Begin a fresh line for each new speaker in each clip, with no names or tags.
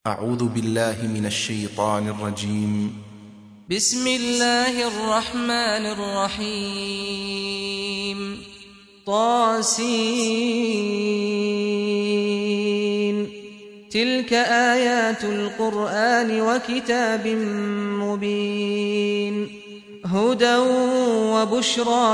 أعوذ بالله من الشيطان الرجيم.
بسم الله الرحمن الرحيم. طاسين. تلك آيات القرآن وكتاب مبين، هدى وبشرى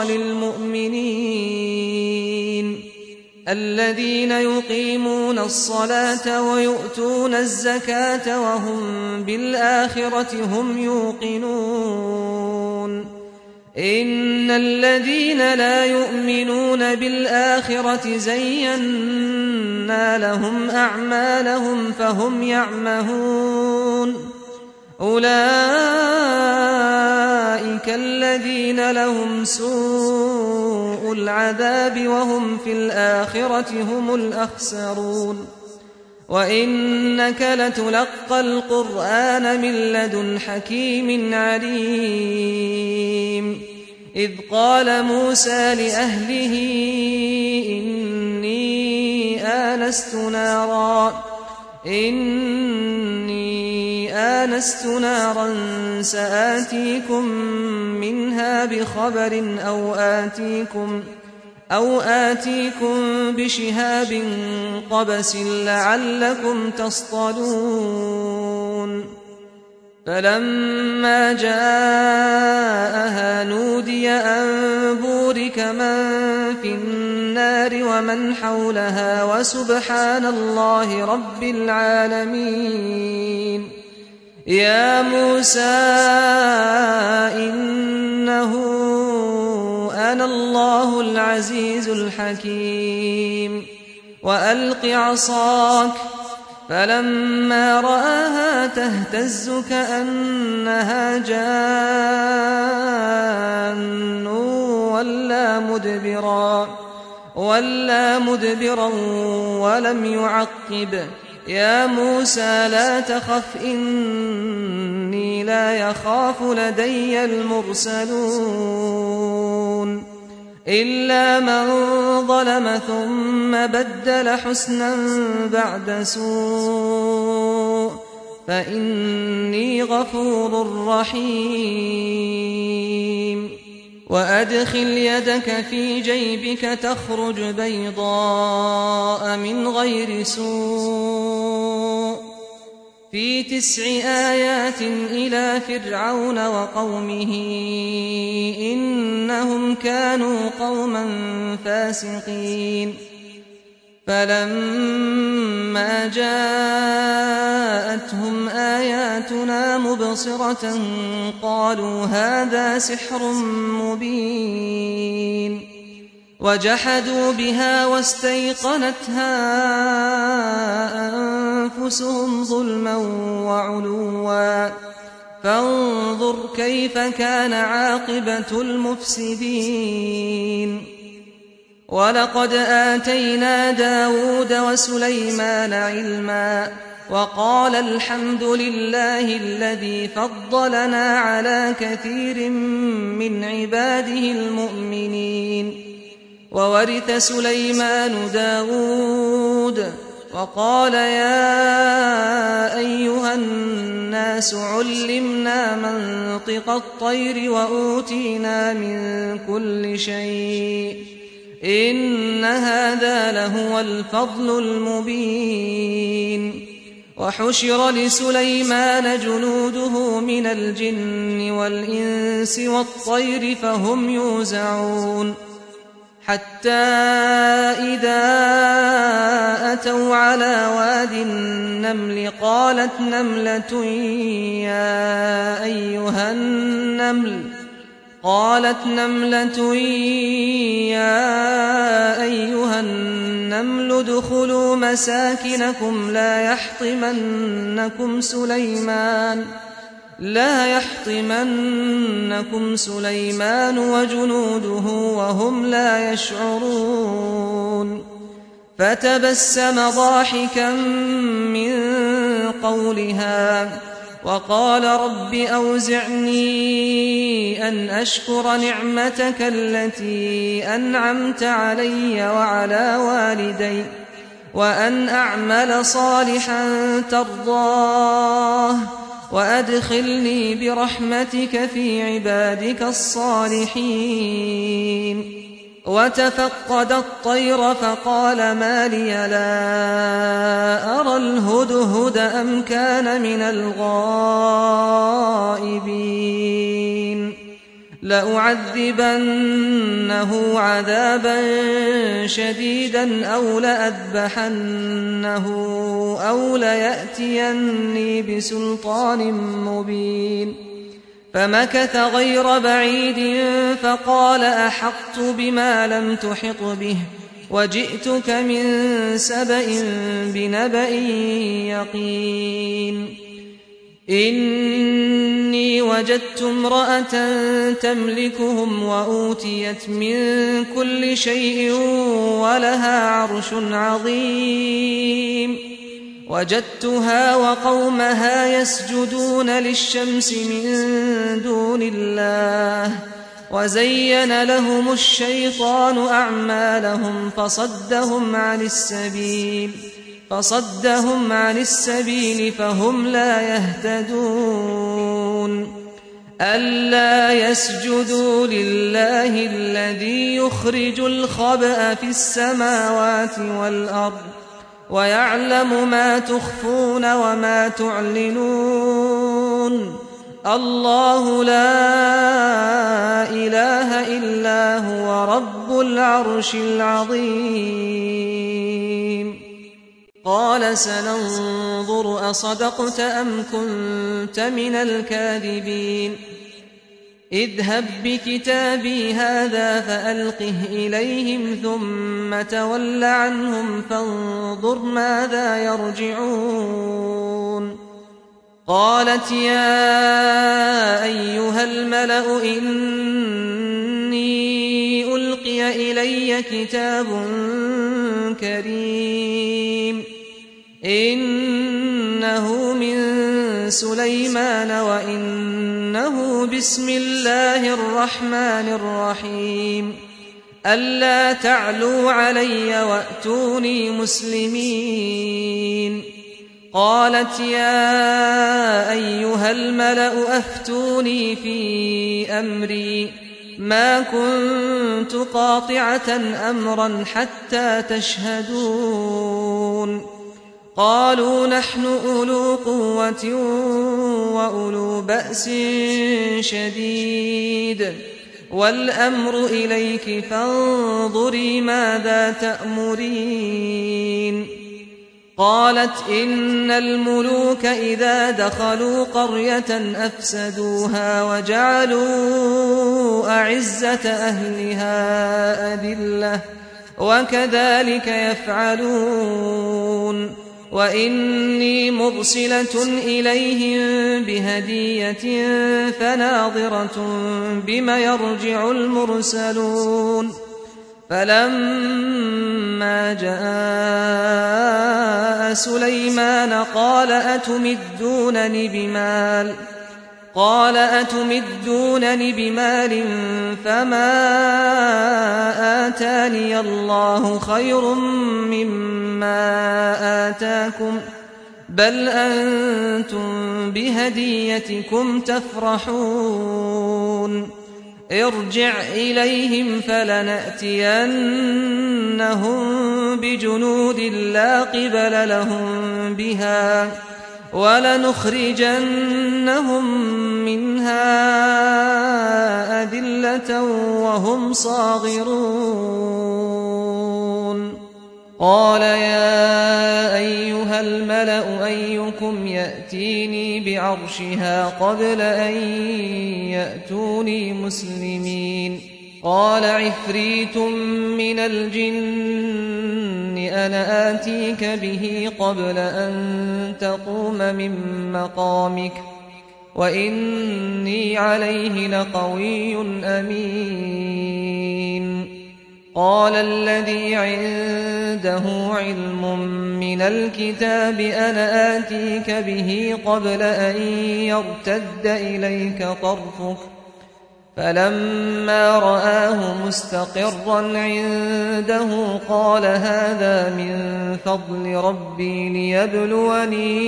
للمؤمنين الذين يقيمون الصلاة ويؤتون الزكاة وهم بالآخرة هم يوقنون. إن الذين لا يؤمنون بالآخرة زينا لهم أعمالهم فهم يعمهون. أولئك الذين لهم سوء العذاب وهم في الآخرة هم الأخسرون. وإنك لتلقى القرآن من لدن حكيم عليم. إذ قال موسى لأهله إني آنست نارا سآتيكم منها بخبر أو آتيكم بشهاب قبس لعلكم تصطلون. فلما جاءها نودي أن بورك من في النار ومن حولها وسبحان الله رب العالمين. يا موسى إنه أنا الله العزيز الحكيم. وألق عصاك. فلما رآها تهتز كأنها جان ولا مدبرا ولم يعقب. يا موسى لا تخف إني لا يخاف لدي المرسلون إلا من ظلم ثم بدل حسنا بعد سوء فإني غفور رحيم. وأدخل يدك في جيبك تخرج بيضاء من غير سوء في 9 آيات إلى فرعون وقومه إنهم كانوا قوما فاسقين. فلما جاءتهم آياتنا مبصرة قالوا هذا سحر مبين. وجحدوا بها واستيقنتها أنفسهم ظلما وعلوا فانظر كيف كان عاقبة المفسدين. ولقد آتينا داود وسليمان علما وقال الحمد لله الذي فضلنا على كثير من عباده المؤمنين. وورث سليمان داود وقال يا أيها الناس علمنا منطق الطير وأوتينا من كل شيء إن هذا لهو الفضل المبين. وحشر لسليمان جنوده من الجن والإنس والطير فهم يوزعون. حتى إذا أتوا على واد النمل قالت نملة يا أيها النمل ادخلوا مساكنكم لا يحطمنكم سليمان وجنوده وهم لا يشعرون. فتبسم ضاحكا من قولها وقال رب أوزعني أن أشكر نعمتك التي أنعمت علي وعلى والدي وأن أعمل صالحا ترضاه وأدخلني برحمتك في عبادك الصالحين. وتفقد الطير فقال ما لي لا أرى الهدهد أم كان من الغائبين لأعذبنه عذابا شديدا أو لأذبحنه أو ليأتيني بسلطان مبين. فمكث غير بعيد فقال أحطت بما لم تحط به وجئتك من سبأ بنبأ يقين. إني وجدت امرأة تملكهم وأوتيت من كل شيء ولها عرش عظيم. وجدتها وقومها يسجدون للشمس من دون الله وزين لهم الشيطان أعمالهم فصدهم عن السبيل فهم لا يهتدون. ألا يسجدوا لله الذي يخرج الخبأ في السماوات والأرض ويعلم ما تخفون وما تعلنون. الله لا إله إلا هو رب العرش العظيم. قال سننظر أصدقت أم كنت من الكاذبين. اذهب بكتابي هذا فألقه إليهم ثم تول عنهم فانظر ماذا يرجعون. قالت يا أيها الملأ إني ألقي إلي كتاب كريم إنه من سليمان وإنه بسم الله الرحمن الرحيم. ألا تعلوا علي وأتوني مسلمين. قالت يا أيها الملأ أفتوني في أمري ما كنت قاطعة أمرا حتى تشهدون. قالوا نحن أولو قوة وأولو بأس شديد والأمر إليك فانظري ماذا تأمرين. قالت إن الملوك إذا دخلوا قرية أفسدوها وجعلوا أعزة أهلها أذلة وكذلك يفعلون. وإني مرسلة إليهم بهدية فناظرة بما يرجع المرسلون. فلما جاء سليمان قال أتمدونني بمال فما آتاني الله خير مما آتاكم بل أنتم بهديتكم تفرحون. ارجع إليهم فلنأتينهم بجنود لا قبل لهم بها ولنخرجنهم منها أذلة وهم صاغرون. قال يا أيها الملأ أيكم يأتيني بعرشها قبل أن يأتوني مسلمين. قال عفريت من الجن أنا آتيك به قبل أن تقوم من مقامك وإني عليه لقوي أمين. قال الذي عنده علم من الكتاب أنا آتيك به قبل أن يرتد إليك طرفك فلما رآه مستقرا عنده قال هذا من فضل ربي ليبلوني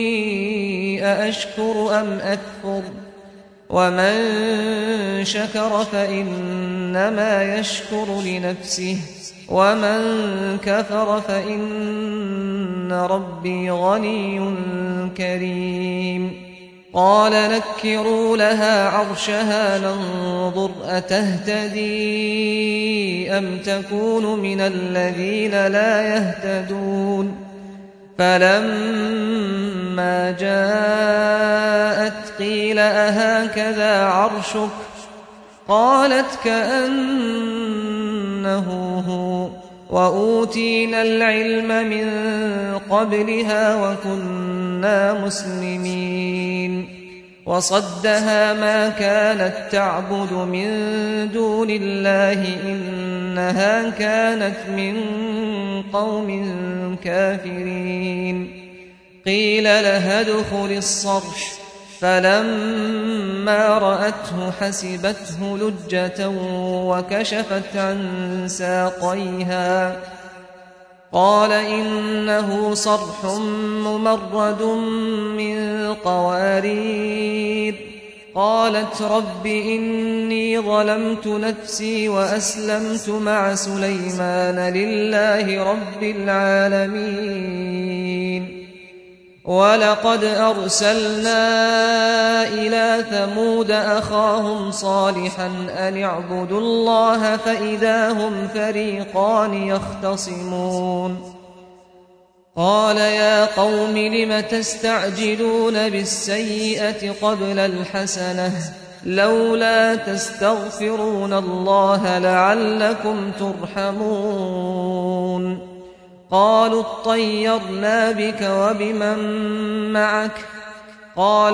أأشكر أم أكفر ومن شكر فإنما يشكر لنفسه ومن كفر فإن ربي غني كريم قال نكروا لها عرشها ننظر أتهتدي أم تكون من الذين لا يهتدون فلما جاءت قيل أهكذا عرشك قالت كأنه هو وأوتينا العلم من قبلها وكنا مسلمين وصدها ما كانت تعبد من دون الله إنها كانت من قوم كافرين قيل لها ادخل الصرح فلما رأته حسبته لجة وكشفت عن ساقيها قال إنه صرح ممرد من قوارير قالت رب إني ظلمت نفسي وأسلمت مع سليمان لله رب العالمين ولقد أرسلنا إلى ثمود أخاهم صالحا أن اعبدوا الله فإذا هم فريقان يختصمون قال يا قوم لم تستعجلون بالسيئة قبل الحسنة لولا تستغفرون الله لعلكم ترحمون قالوا اطيرنا بك وبمن معك قال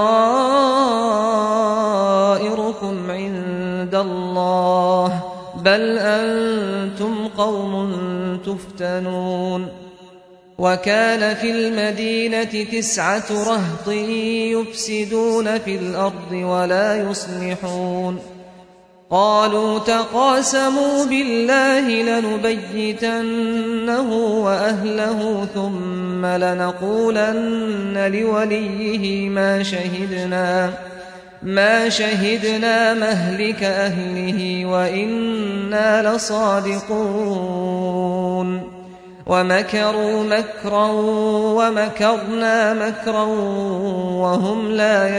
طائركم عند الله بل أنتم قوم تفتنون وكان في المدينة 9 رهط يفسدون في الأرض ولا يصلحون قالوا تقاسموا بالله لنبيتنه وأهله ثم لنقولن لوليه ما شهدنا مهلك أهله وإنا لصادقون ومكروا مكرا ومكرنا مكرا وهم لا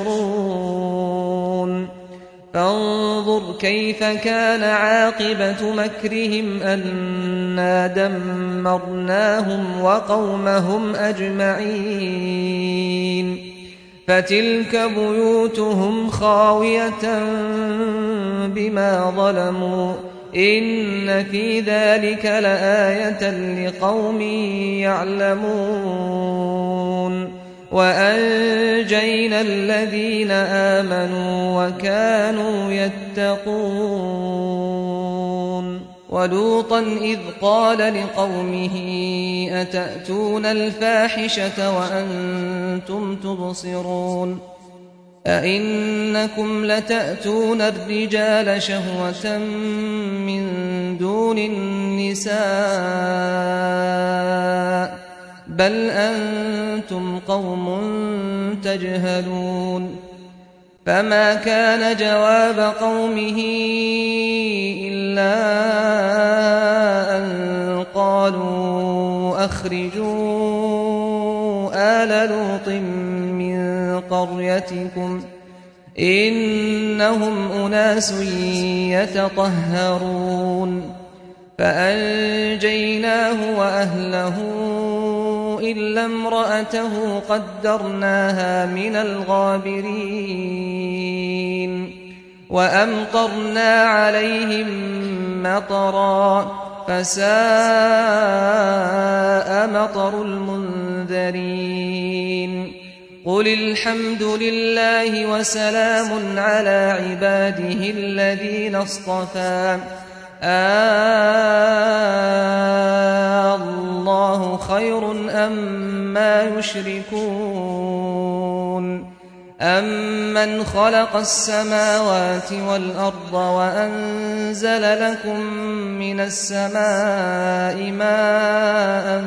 يشعرون فانظر كيف كان عاقبة مكرهم أنا دمرناهم وقومهم أجمعين فتلك بيوتهم خاوية بما ظلموا إن في ذلك لآية لقوم يعلمون وأنجينا الذين آمنوا وكانوا يتقون ولوطا إذ قال لقومه أتأتون الفاحشة وأنتم تبصرون أئنكم لتأتون الرجال شهوة من دون النساء بل أنتم قوم تجهلون فما كان جواب قومه إلا أن قالوا أخرجوا آل لوط من قريتكم إنهم أناس يتطهرون فأنجيناه وأهله إلا امرأته قدرناها من الغابرين وأمطرنا عليهم مطرا فساء مطر المنذرين قل الحمد لله وسلام على عباده الذين اصطفى الله خير أما يشركون أَمَّنْ خَلَقَ السَّمَاوَاتِ وَالْأَرْضَ وَأَنزَلَ لَكُم مِّنَ السَّمَاءِ مَاءً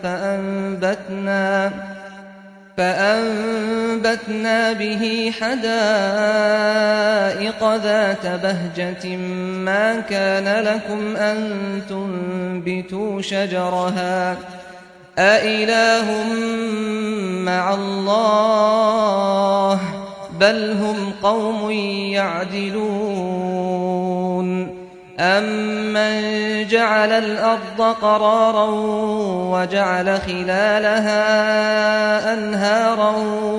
فَأَنبَتْنَا بِهِ حَدَائِقَ ذَاتَ بَهْجَةٍ مَّا كَانَ لَكُمْ أَن تُنبِتُوا شَجَرَهَا أَإِلَٰهٌ مَّعَ اللَّهِ بَلْ هُمْ قَوْمٌ يَعْدِلُونَ أَمَّن جَعَلَ الْأَرْضَ قَرَارًا وَجَعَلَ خِلَالَهَا أَنْهَارًا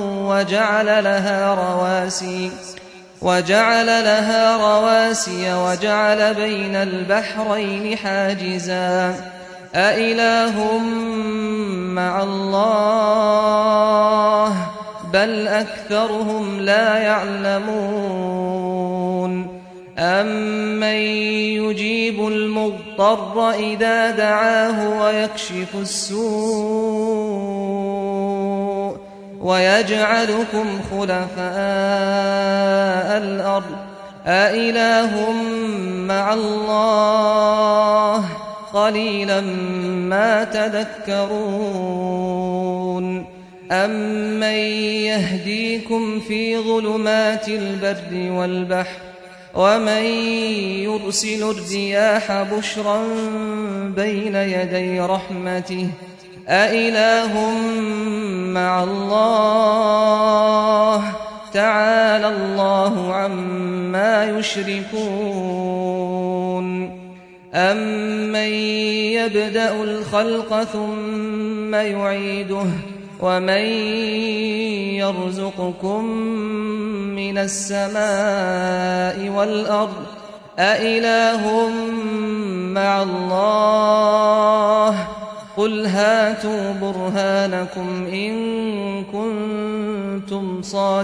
وَجَعَلَ لَهَا رَوَاسِيَ وَجَعَلَ بَيْنَ الْبَحْرَيْنِ حَاجِزًا أَإِلَٰهٌ مَّعَ اللَّهِ بَلْ أَكْثَرُهُمْ لَا يَعْلَمُونَ أَمَّن يُجِيبُ الْمُضْطَرَّ إِذَا دَعَاهُ وَيَكْشِفُ السُّوءَ وَيَجْعَلُكُمْ خُلَفَاءَ الْأَرْضِ أَإِلَٰهٌ مَّعَ اللَّهِ قَلِيلًا مَّا تَذَكَّرُونَ أَمَّن يَهْدِيكُمْ فِي ظُلُمَاتِ الْبَرِّ وَالْبَحْرِ وَمَن يُرْسِلُ الرِّيَاحَ بُشْرًا بَيْنَ يَدَيْ رَحْمَتِهِ أَإِلَٰهٌ مَّعَ اللَّهِ تَعَالَى اللَّهُ عَمَّا يُشْرِكُونَ أَمَّن يَبْدَأُ الْخَلْقَ ثُمَّ يُعِيدُهُ وَمَن يَرْزُقُكُم مِّنَ السَّمَاءِ وَالْأَرْضِ أَإِلَٰهٌ مَّعَ اللَّهِ قُلْ هَاتُوا بُرْهَانَكُمْ إِن كُنتُمْ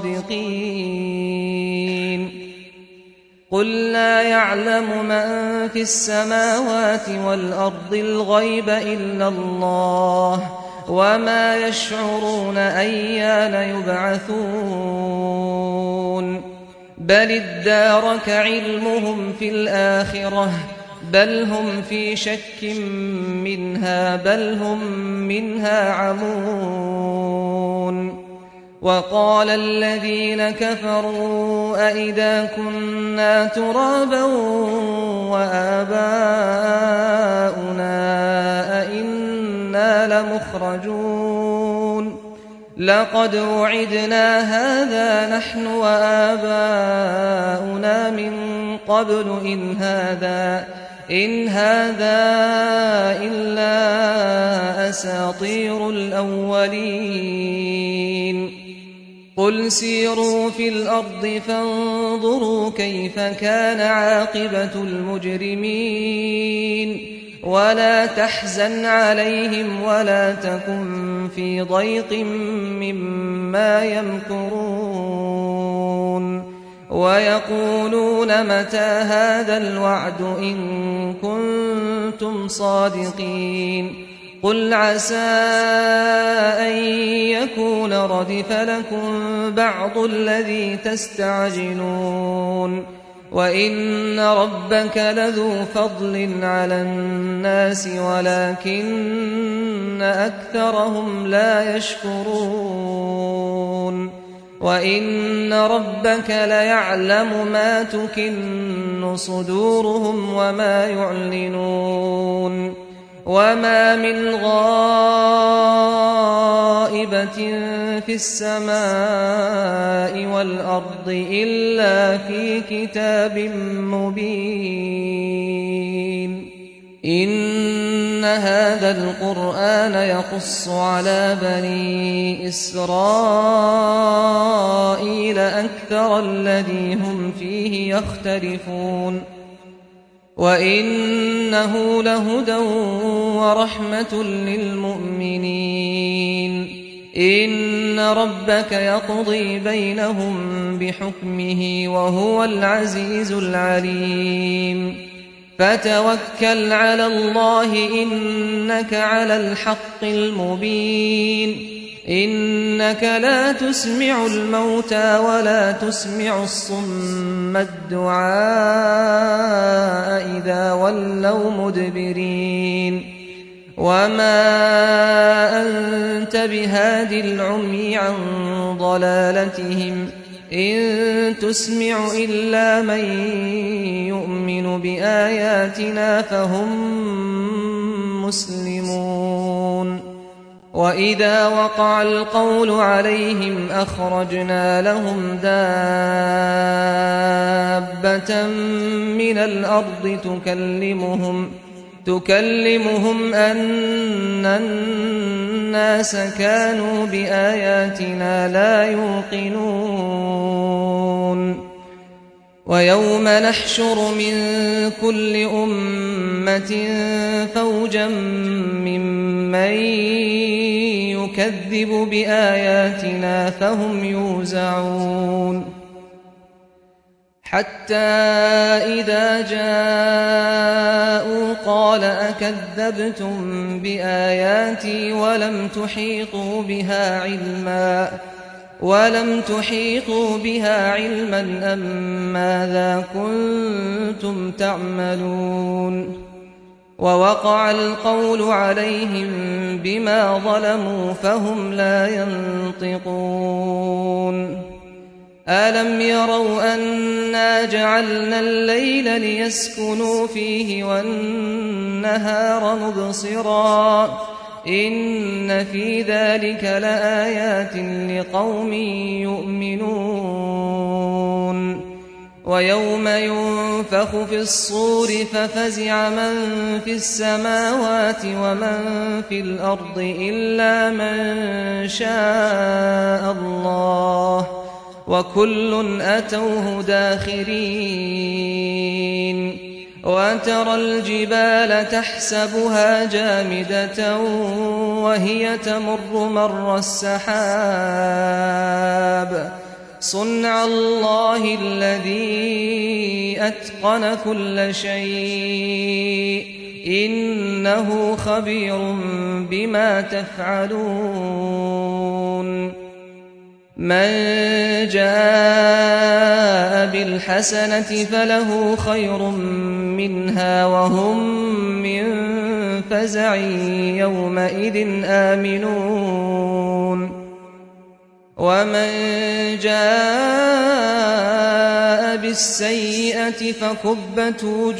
صَادِقِينَ قُل لَّا يَعْلَمُ مَن فِي السَّمَاوَاتِ وَالْأَرْضِ الْغَيْبَ إِلَّا اللَّهُ وَمَا يَشْعُرُونَ أَيَّانَ يُبْعَثُونَ بَلِ ادَّارَكَ عِلْمُهُمْ فِي الْآخِرَةِ بَلْ هُمْ فِي شَكٍّ مِّنْهَا بَلْ هُم مِّنْهَا عَمُونَ وَقَالَ الَّذِينَ كَفَرُوا أَإِذَا كُنَّا تُرَابًا وَآبَاؤُنَا أَإِنَّا لَمُخْرَجُونَ لَقَدْ وُعِدْنَا هَٰذَا نَحْنُ وَآبَاؤُنَا مِن قَبْلُ إِنْ هَٰذَا إِلَّا أَسَاطِيرُ الْأَوَّلِينَ قُلْ سِيرُوا فِي الْأَرْضِ فَانظُرُوا كَيْفَ كَانَ عَاقِبَةُ الْمُجْرِمِينَ وَلَا تَحْزَنْ عَلَيْهِمْ وَلَا تَكُن فِي ضَيْقٍ مِّمَّا يَمْكُرُونَ وَيَقُولُونَ مَتَىٰ هَٰذَا الْوَعْدُ إِن كُنتُمْ صَادِقِينَ قُلْ عَسَىٰ أَن يَكُونَ رَدِفَ لَكُم بَعْضُ الَّذِي تَسْتَعْجِلُونَ وَإِنَّ رَبَّكَ لَذُو فَضْلٍ عَلَى النَّاسِ وَلَٰكِنَّ أَكْثَرَهُمْ لَا يَشْكُرُونَ وَإِنَّ رَبَّكَ لَيَعْلَمُ مَا تُكِنُّ صُدُورُهُمْ وَمَا يُعْلِنُونَ وَمَا مِنْ غَائِبَةٍ فِي السَّمَاءِ وَالْأَرْضِ إِلَّا فِي كِتَابٍ مُّبِينٍ إِنَّ هَٰذَا الْقُرْآنَ يَقُصُّ عَلَىٰ بَنِي إِسْرَائِيلَ أَكْثَرَ الَّذِي هُمْ فِيهِ يَخْتَلِفُونَ وَإِنَّهُ لَهُدًى وَرَحْمَةٌ لِّلْمُؤْمِنِينَ إِنَّ رَبَّكَ يَقْضِي بَيْنَهُم بِحُكْمِهِ وَهُوَ الْعَزِيزُ الْعَلِيمُ فَتَوَكَّلْ عَلَى اللَّهِ إِنَّكَ عَلَى الْحَقِّ الْمُبِينِ إنك لا تسمع الموتى ولا تسمع الصم الدعاء إذا ولوا مدبرين وما أنت بهاد العمي عن ضلالتهم إن تسمع إلا من يؤمن بآياتنا فهم مسلمون وإذا وقع القول عليهم أخرجنا لهم دابة من الأرض تكلمهم أن الناس كانوا بآياتنا لا يوقنون ويوم نحشر من كل أمة فوجا ممن يكذب بآياتنا فهم يوزعون حتى إذا جاءوا قال أكذبتم بآياتي ولم تحيطوا بها علما أم ماذا كنتم تعملون ووقع القول عليهم بما ظلموا فهم لا ينطقون ألم يروا أنا جعلنا الليل ليسكنوا فيه والنهار مبصرا إن في ذلك لآيات لقوم يؤمنون ويوم ينفخ في الصور ففزع من في السماوات ومن في الأرض إلا من شاء الله وكل أتوه داخرين وترى الجبال تحسبها جامدة وهي تمر مر السحاب صنع الله الذي أتقن كل شيء إنه خبير بما تفعلون من جاء بالحسنة فله خير منها وهم من فزع يومئذ آمنون ومن جاء بالسيئة فكبت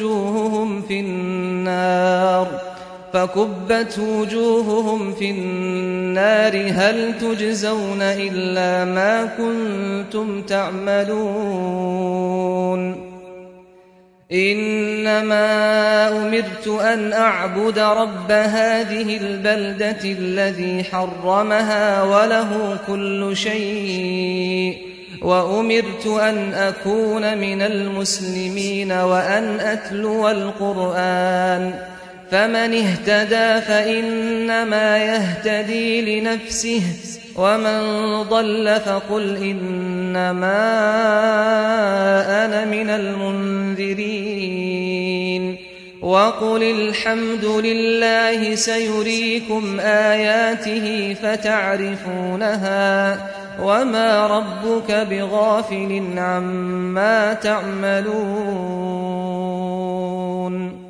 وجوههم في النار هل تجزون إلا ما كنتم تعملون إنما أمرت أن أعبد رب هذه البلدة الذي حرمها وله كل شيء وأمرت أن أكون من المسلمين وأن أتلو القرآن فمن اهتدى فإنما يهتدي لنفسه ومن ضل فقل إنما أنا من المنذرين وقل الحمد لله سيريكم آياته فتعرفونها وما ربك بغافل عما تعملون